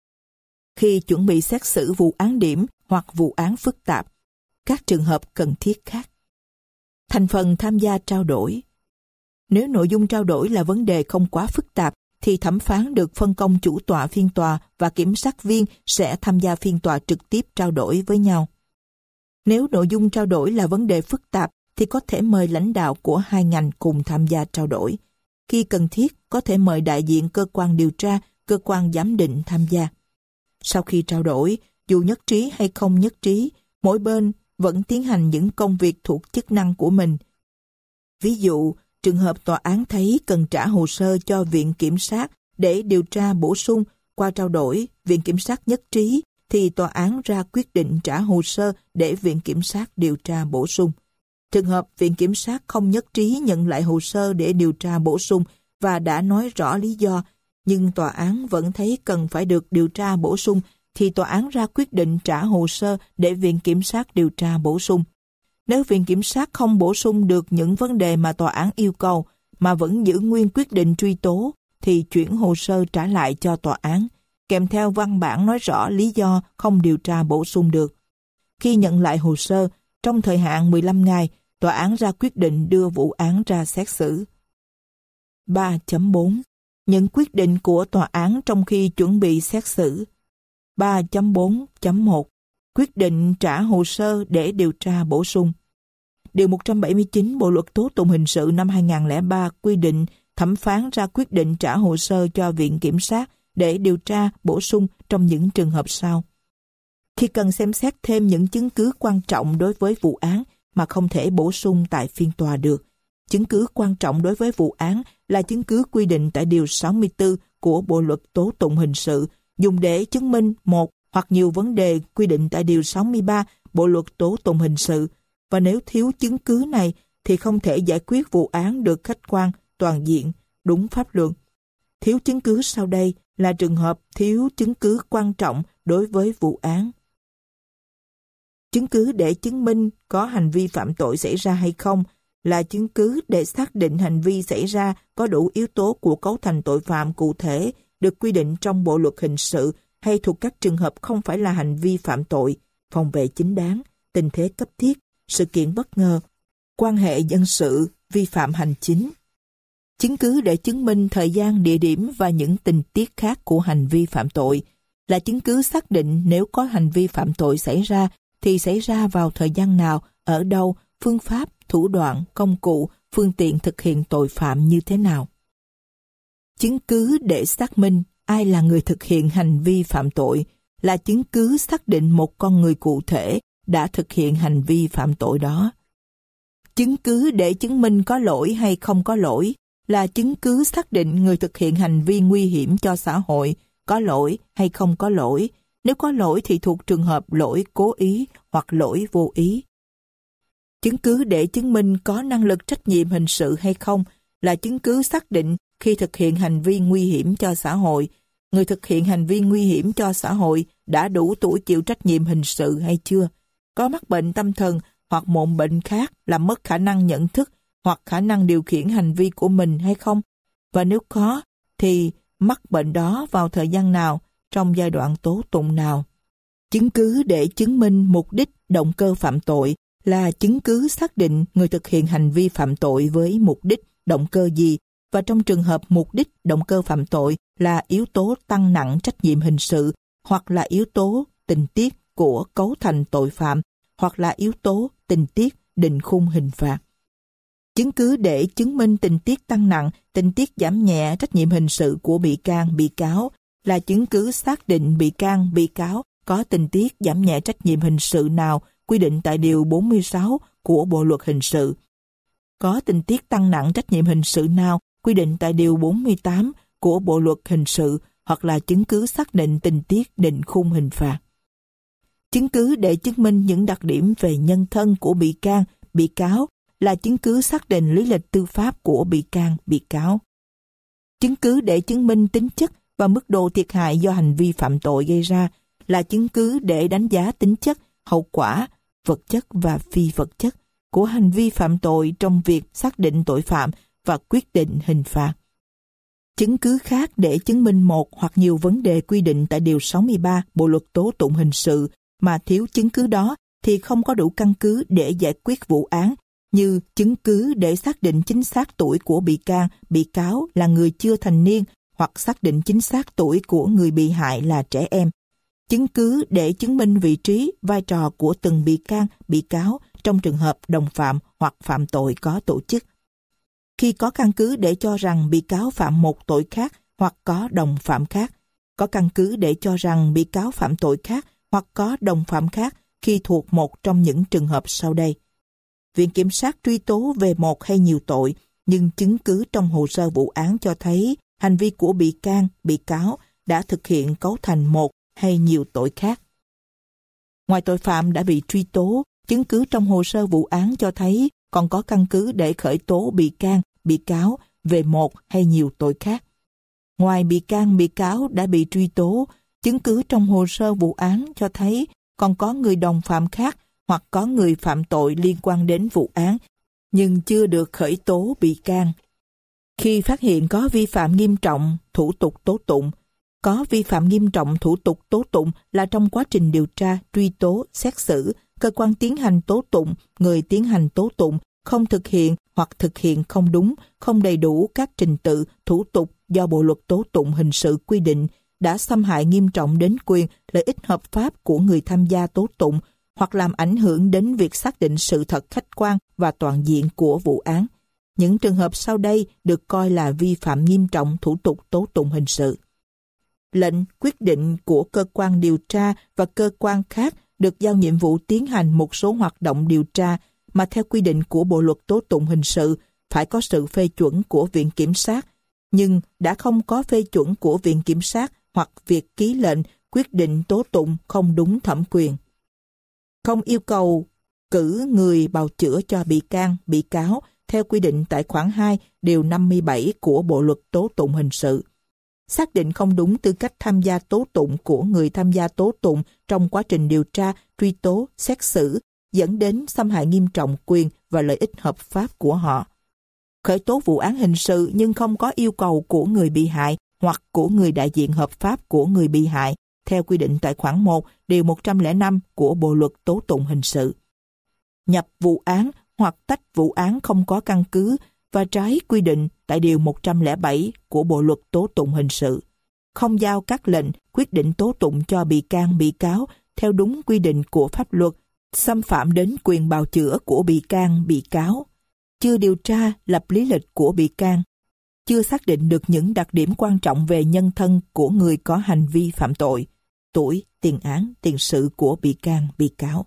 khi chuẩn bị xét xử vụ án điểm hoặc vụ án phức tạp. Các trường hợp cần thiết khác. Thành phần tham gia trao đổi. Nếu nội dung trao đổi là vấn đề không quá phức tạp, thì thẩm phán được phân công chủ tọa phiên tòa và kiểm sát viên sẽ tham gia phiên tòa trực tiếp trao đổi với nhau. Nếu nội dung trao đổi là vấn đề phức tạp, thì có thể mời lãnh đạo của hai ngành cùng tham gia trao đổi. Khi cần thiết, có thể mời đại diện cơ quan điều tra, cơ quan giám định tham gia. Sau khi trao đổi, dù nhất trí hay không nhất trí, mỗi bên vẫn tiến hành những công việc thuộc chức năng của mình. Ví dụ, trường hợp tòa án thấy cần trả hồ sơ cho Viện Kiểm sát để điều tra bổ sung, qua trao đổi, Viện Kiểm sát nhất trí, thì tòa án ra quyết định trả hồ sơ để Viện Kiểm sát điều tra bổ sung. Trường hợp Viện Kiểm sát không nhất trí nhận lại hồ sơ để điều tra bổ sung và đã nói rõ lý do, nhưng tòa án vẫn thấy cần phải được điều tra bổ sung, thì tòa án ra quyết định trả hồ sơ để Viện Kiểm sát điều tra bổ sung. Nếu Viện Kiểm sát không bổ sung được những vấn đề mà tòa án yêu cầu, mà vẫn giữ nguyên quyết định truy tố, thì chuyển hồ sơ trả lại cho tòa án. kèm theo văn bản nói rõ lý do không điều tra bổ sung được. Khi nhận lại hồ sơ, trong thời hạn 15 ngày, tòa án ra quyết định đưa vụ án ra xét xử. 3.4. Những quyết định của tòa án trong khi chuẩn bị xét xử. 3.4.1. Quyết định trả hồ sơ để điều tra bổ sung. Điều 179 Bộ Luật Tố tụng hình sự năm 2003 quy định thẩm phán ra quyết định trả hồ sơ cho Viện Kiểm sát để điều tra bổ sung trong những trường hợp sau. Khi cần xem xét thêm những chứng cứ quan trọng đối với vụ án mà không thể bổ sung tại phiên tòa được. Chứng cứ quan trọng đối với vụ án là chứng cứ quy định tại Điều 64 của Bộ Luật Tố tụng hình sự, dùng để chứng minh một hoặc nhiều vấn đề quy định tại Điều 63 Bộ Luật Tố tụng hình sự, và nếu thiếu chứng cứ này thì không thể giải quyết vụ án được khách quan, toàn diện, đúng pháp luật. Thiếu chứng cứ sau đây là trường hợp thiếu chứng cứ quan trọng đối với vụ án. Chứng cứ để chứng minh có hành vi phạm tội xảy ra hay không là chứng cứ để xác định hành vi xảy ra có đủ yếu tố của cấu thành tội phạm cụ thể được quy định trong Bộ Luật Hình sự hay thuộc các trường hợp không phải là hành vi phạm tội, phòng vệ chính đáng, tình thế cấp thiết, sự kiện bất ngờ, quan hệ dân sự, vi phạm hành chính. Chứng cứ để chứng minh thời gian, địa điểm và những tình tiết khác của hành vi phạm tội là chứng cứ xác định nếu có hành vi phạm tội xảy ra thì xảy ra vào thời gian nào, ở đâu, phương pháp, thủ đoạn, công cụ, phương tiện thực hiện tội phạm như thế nào. Chứng cứ để xác minh ai là người thực hiện hành vi phạm tội là chứng cứ xác định một con người cụ thể đã thực hiện hành vi phạm tội đó. Chứng cứ để chứng minh có lỗi hay không có lỗi là chứng cứ xác định người thực hiện hành vi nguy hiểm cho xã hội có lỗi hay không có lỗi. Nếu có lỗi thì thuộc trường hợp lỗi cố ý hoặc lỗi vô ý. Chứng cứ để chứng minh có năng lực trách nhiệm hình sự hay không là chứng cứ xác định khi thực hiện hành vi nguy hiểm cho xã hội, người thực hiện hành vi nguy hiểm cho xã hội đã đủ tuổi chịu trách nhiệm hình sự hay chưa, có mắc bệnh tâm thần hoặc một bệnh khác làm mất khả năng nhận thức hoặc khả năng điều khiển hành vi của mình hay không, và nếu có thì mắc bệnh đó vào thời gian nào, trong giai đoạn tố tụng nào. Chứng cứ để chứng minh mục đích, động cơ phạm tội là chứng cứ xác định người thực hiện hành vi phạm tội với mục đích, động cơ gì, và trong trường hợp mục đích, động cơ phạm tội là yếu tố tăng nặng trách nhiệm hình sự hoặc là yếu tố tình tiết của cấu thành tội phạm hoặc là yếu tố tình tiết định khung hình phạt. Chứng cứ để chứng minh tình tiết tăng nặng, tình tiết giảm nhẹ trách nhiệm hình sự của bị can, bị cáo là chứng cứ xác định bị can, bị cáo có tình tiết giảm nhẹ trách nhiệm hình sự nào quy định tại Điều 46 của Bộ Luật Hình sự. Có tình tiết tăng nặng trách nhiệm hình sự nào quy định tại Điều 48 của Bộ Luật Hình sự hoặc là chứng cứ xác định tình tiết định khung hình phạt. Chứng cứ để chứng minh những đặc điểm về nhân thân của bị can, bị cáo là chứng cứ xác định lý lịch tư pháp của bị can, bị cáo. Chứng cứ để chứng minh tính chất và mức độ thiệt hại do hành vi phạm tội gây ra là chứng cứ để đánh giá tính chất, hậu quả, vật chất và phi vật chất của hành vi phạm tội trong việc xác định tội phạm và quyết định hình phạt. Chứng cứ khác để chứng minh một hoặc nhiều vấn đề quy định tại Điều 63 Bộ Luật Tố tụng hình sự mà thiếu chứng cứ đó thì không có đủ căn cứ để giải quyết vụ án, như chứng cứ để xác định chính xác tuổi của bị can, bị cáo là người chưa thành niên hoặc xác định chính xác tuổi của người bị hại là trẻ em. Chứng cứ để chứng minh vị trí, vai trò của từng bị can, bị cáo trong trường hợp đồng phạm hoặc phạm tội có tổ chức. Khi có căn cứ để cho rằng bị cáo phạm một tội khác hoặc có đồng phạm khác, có căn cứ để cho rằng bị cáo phạm tội khác hoặc có đồng phạm khác khi thuộc một trong những trường hợp sau đây. Viện Kiểm sát truy tố về một hay nhiều tội, nhưng chứng cứ trong hồ sơ vụ án cho thấy hành vi của bị can, bị cáo đã thực hiện cấu thành một hay nhiều tội khác. Ngoài tội phạm đã bị truy tố, chứng cứ trong hồ sơ vụ án cho thấy còn có căn cứ để khởi tố bị can, bị cáo về một hay nhiều tội khác. Ngoài bị can, bị cáo đã bị truy tố, chứng cứ trong hồ sơ vụ án cho thấy còn có người đồng phạm khác hoặc có người phạm tội liên quan đến vụ án nhưng chưa được khởi tố bị can. Khi phát hiện có vi phạm nghiêm trọng, thủ tục tố tụng, Có vi phạm nghiêm trọng thủ tục tố tụng là trong quá trình điều tra, truy tố, xét xử, cơ quan tiến hành tố tụng, người tiến hành tố tụng không thực hiện hoặc thực hiện không đúng, không đầy đủ các trình tự, thủ tục do Bộ luật tố tụng hình sự quy định đã xâm hại nghiêm trọng đến quyền, lợi ích hợp pháp của người tham gia tố tụng hoặc làm ảnh hưởng đến việc xác định sự thật khách quan và toàn diện của vụ án. Những trường hợp sau đây được coi là vi phạm nghiêm trọng thủ tục tố tụng hình sự. Lệnh, quyết định của cơ quan điều tra và cơ quan khác được giao nhiệm vụ tiến hành một số hoạt động điều tra mà theo quy định của Bộ luật tố tụng hình sự phải có sự phê chuẩn của Viện Kiểm sát, nhưng đã không có phê chuẩn của Viện Kiểm sát hoặc việc ký lệnh, quyết định tố tụng không đúng thẩm quyền. Không yêu cầu cử người bào chữa cho bị can, bị cáo theo quy định tại khoản 2 điều 57 của Bộ luật tố tụng hình sự. Xác định không đúng tư cách tham gia tố tụng của người tham gia tố tụng trong quá trình điều tra, truy tố, xét xử, dẫn đến xâm hại nghiêm trọng quyền và lợi ích hợp pháp của họ. Khởi tố vụ án hình sự nhưng không có yêu cầu của người bị hại hoặc của người đại diện hợp pháp của người bị hại, theo quy định tại khoản 1, điều 105 của Bộ luật tố tụng hình sự. Nhập vụ án hoặc tách vụ án không có căn cứ và trái quy định tại điều 107 của Bộ luật tố tụng hình sự. Không giao các lệnh, quyết định tố tụng cho bị can, bị cáo theo đúng quy định của pháp luật, xâm phạm đến quyền bào chữa của bị can, bị cáo. Chưa điều tra, lập lý lịch của bị can. Chưa xác định được những đặc điểm quan trọng về nhân thân của người có hành vi phạm tội, tuổi, tiền án, tiền sự của bị can, bị cáo.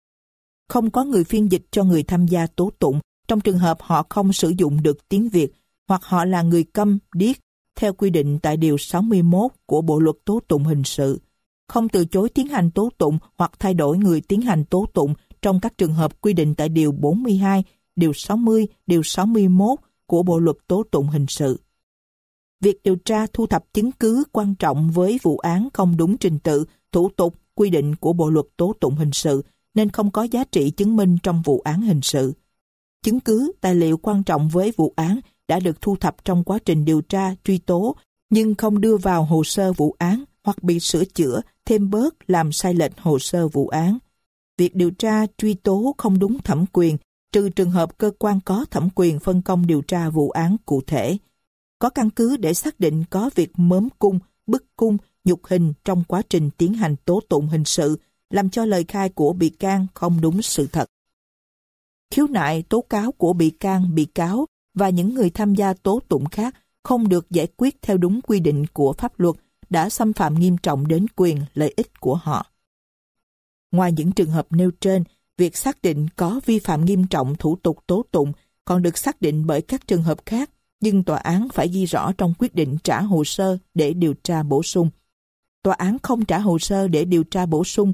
Không có người phiên dịch cho người tham gia tố tụng trong trường hợp họ không sử dụng được tiếng Việt hoặc họ là người câm, điếc, theo quy định tại điều 61 của Bộ luật tố tụng hình sự. Không từ chối tiến hành tố tụng hoặc thay đổi người tiến hành tố tụng trong các trường hợp quy định tại điều 42, điều 60, điều 61 của Bộ luật tố tụng hình sự. Việc điều tra thu thập chứng cứ quan trọng với vụ án không đúng trình tự, thủ tục, quy định của Bộ luật tố tụng hình sự nên không có giá trị chứng minh trong vụ án hình sự. Chứng cứ, tài liệu quan trọng với vụ án đã được thu thập trong quá trình điều tra, truy tố, nhưng không đưa vào hồ sơ vụ án hoặc bị sửa chữa, thêm bớt làm sai lệch hồ sơ vụ án. Việc điều tra, truy tố không đúng thẩm quyền, trừ trường hợp cơ quan có thẩm quyền phân công điều tra vụ án cụ thể. Có căn cứ để xác định có việc mớm cung, bức cung, nhục hình trong quá trình tiến hành tố tụng hình sự, làm cho lời khai của bị can không đúng sự thật. Khiếu nại, tố cáo của bị can, bị cáo và những người tham gia tố tụng khác không được giải quyết theo đúng quy định của pháp luật đã xâm phạm nghiêm trọng đến quyền, lợi ích của họ. Ngoài những trường hợp nêu trên, việc xác định có vi phạm nghiêm trọng thủ tục tố tụng còn được xác định bởi các trường hợp khác, nhưng tòa án phải ghi rõ trong quyết định trả hồ sơ để điều tra bổ sung. Tòa án không trả hồ sơ để điều tra bổ sung,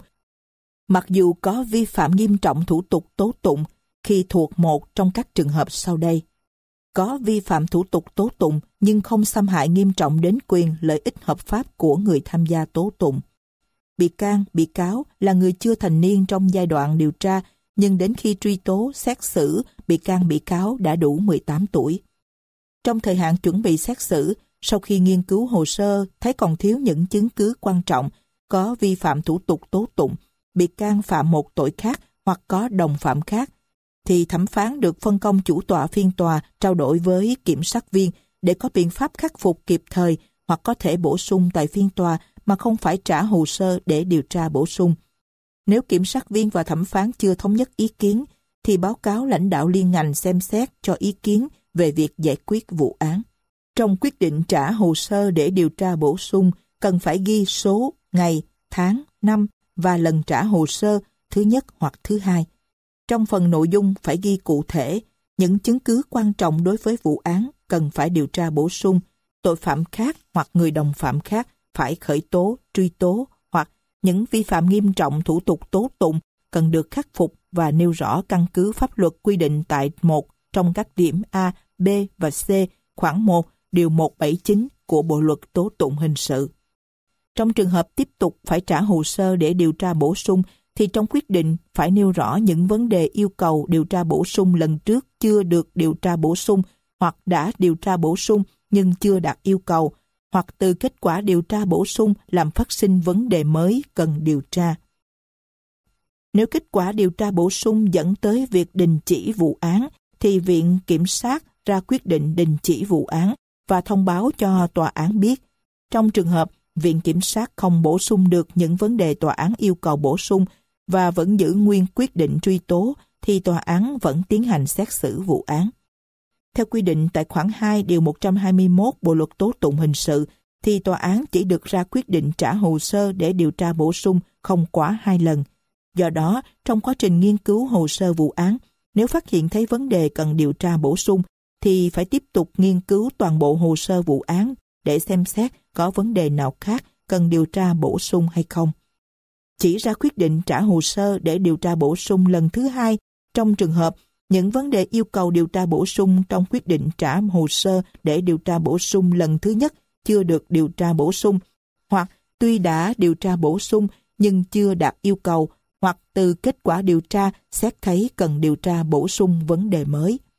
mặc dù có vi phạm nghiêm trọng thủ tục tố tụng khi thuộc một trong các trường hợp sau đây. Có vi phạm thủ tục tố tụng nhưng không xâm hại nghiêm trọng đến quyền, lợi ích hợp pháp của người tham gia tố tụng. Bị can, bị cáo là người chưa thành niên trong giai đoạn điều tra, nhưng đến khi truy tố, xét xử, bị can, bị cáo đã đủ 18 tuổi. Trong thời hạn chuẩn bị xét xử, sau khi nghiên cứu hồ sơ thấy còn thiếu những chứng cứ quan trọng, có vi phạm thủ tục tố tụng, bị can phạm một tội khác hoặc có đồng phạm khác, thì thẩm phán được phân công chủ tọa phiên tòa trao đổi với kiểm sát viên để có biện pháp khắc phục kịp thời hoặc có thể bổ sung tại phiên tòa mà không phải trả hồ sơ để điều tra bổ sung. Nếu kiểm sát viên và thẩm phán chưa thống nhất ý kiến, thì báo cáo lãnh đạo liên ngành xem xét cho ý kiến về việc giải quyết vụ án. Trong quyết định trả hồ sơ để điều tra bổ sung, cần phải ghi số, ngày, tháng, năm và lần trả hồ sơ thứ nhất hoặc thứ hai. Trong phần nội dung phải ghi cụ thể những chứng cứ quan trọng đối với vụ án cần phải điều tra bổ sung, tội phạm khác hoặc người đồng phạm khác phải khởi tố, truy tố hoặc những vi phạm nghiêm trọng thủ tục tố tụng cần được khắc phục và nêu rõ căn cứ pháp luật quy định tại 1 trong các điểm A, B và C khoản 1 điều 179 của Bộ luật tố tụng hình sự. Trong trường hợp tiếp tục phải trả hồ sơ để điều tra bổ sung thì trong quyết định phải nêu rõ những vấn đề yêu cầu điều tra bổ sung lần trước chưa được điều tra bổ sung hoặc đã điều tra bổ sung nhưng chưa đạt yêu cầu, hoặc từ kết quả điều tra bổ sung làm phát sinh vấn đề mới cần điều tra. Nếu kết quả điều tra bổ sung dẫn tới việc đình chỉ vụ án, thì Viện Kiểm sát ra quyết định đình chỉ vụ án và thông báo cho tòa án biết. Trong trường hợp Viện Kiểm sát không bổ sung được những vấn đề tòa án yêu cầu bổ sung và vẫn giữ nguyên quyết định truy tố, thì tòa án vẫn tiến hành xét xử vụ án. Theo quy định tại khoản 2 điều 121 Bộ luật tố tụng hình sự, thì tòa án chỉ được ra quyết định trả hồ sơ để điều tra bổ sung không quá 2 lần. Do đó, trong quá trình nghiên cứu hồ sơ vụ án, nếu phát hiện thấy vấn đề cần điều tra bổ sung, thì phải tiếp tục nghiên cứu toàn bộ hồ sơ vụ án để xem xét có vấn đề nào khác cần điều tra bổ sung hay không. Chỉ ra quyết định trả hồ sơ để điều tra bổ sung lần thứ 2 trong trường hợp những vấn đề yêu cầu điều tra bổ sung trong quyết định trả hồ sơ để điều tra bổ sung lần thứ nhất chưa được điều tra bổ sung, hoặc tuy đã điều tra bổ sung nhưng chưa đạt yêu cầu, hoặc từ kết quả điều tra xét thấy cần điều tra bổ sung vấn đề mới.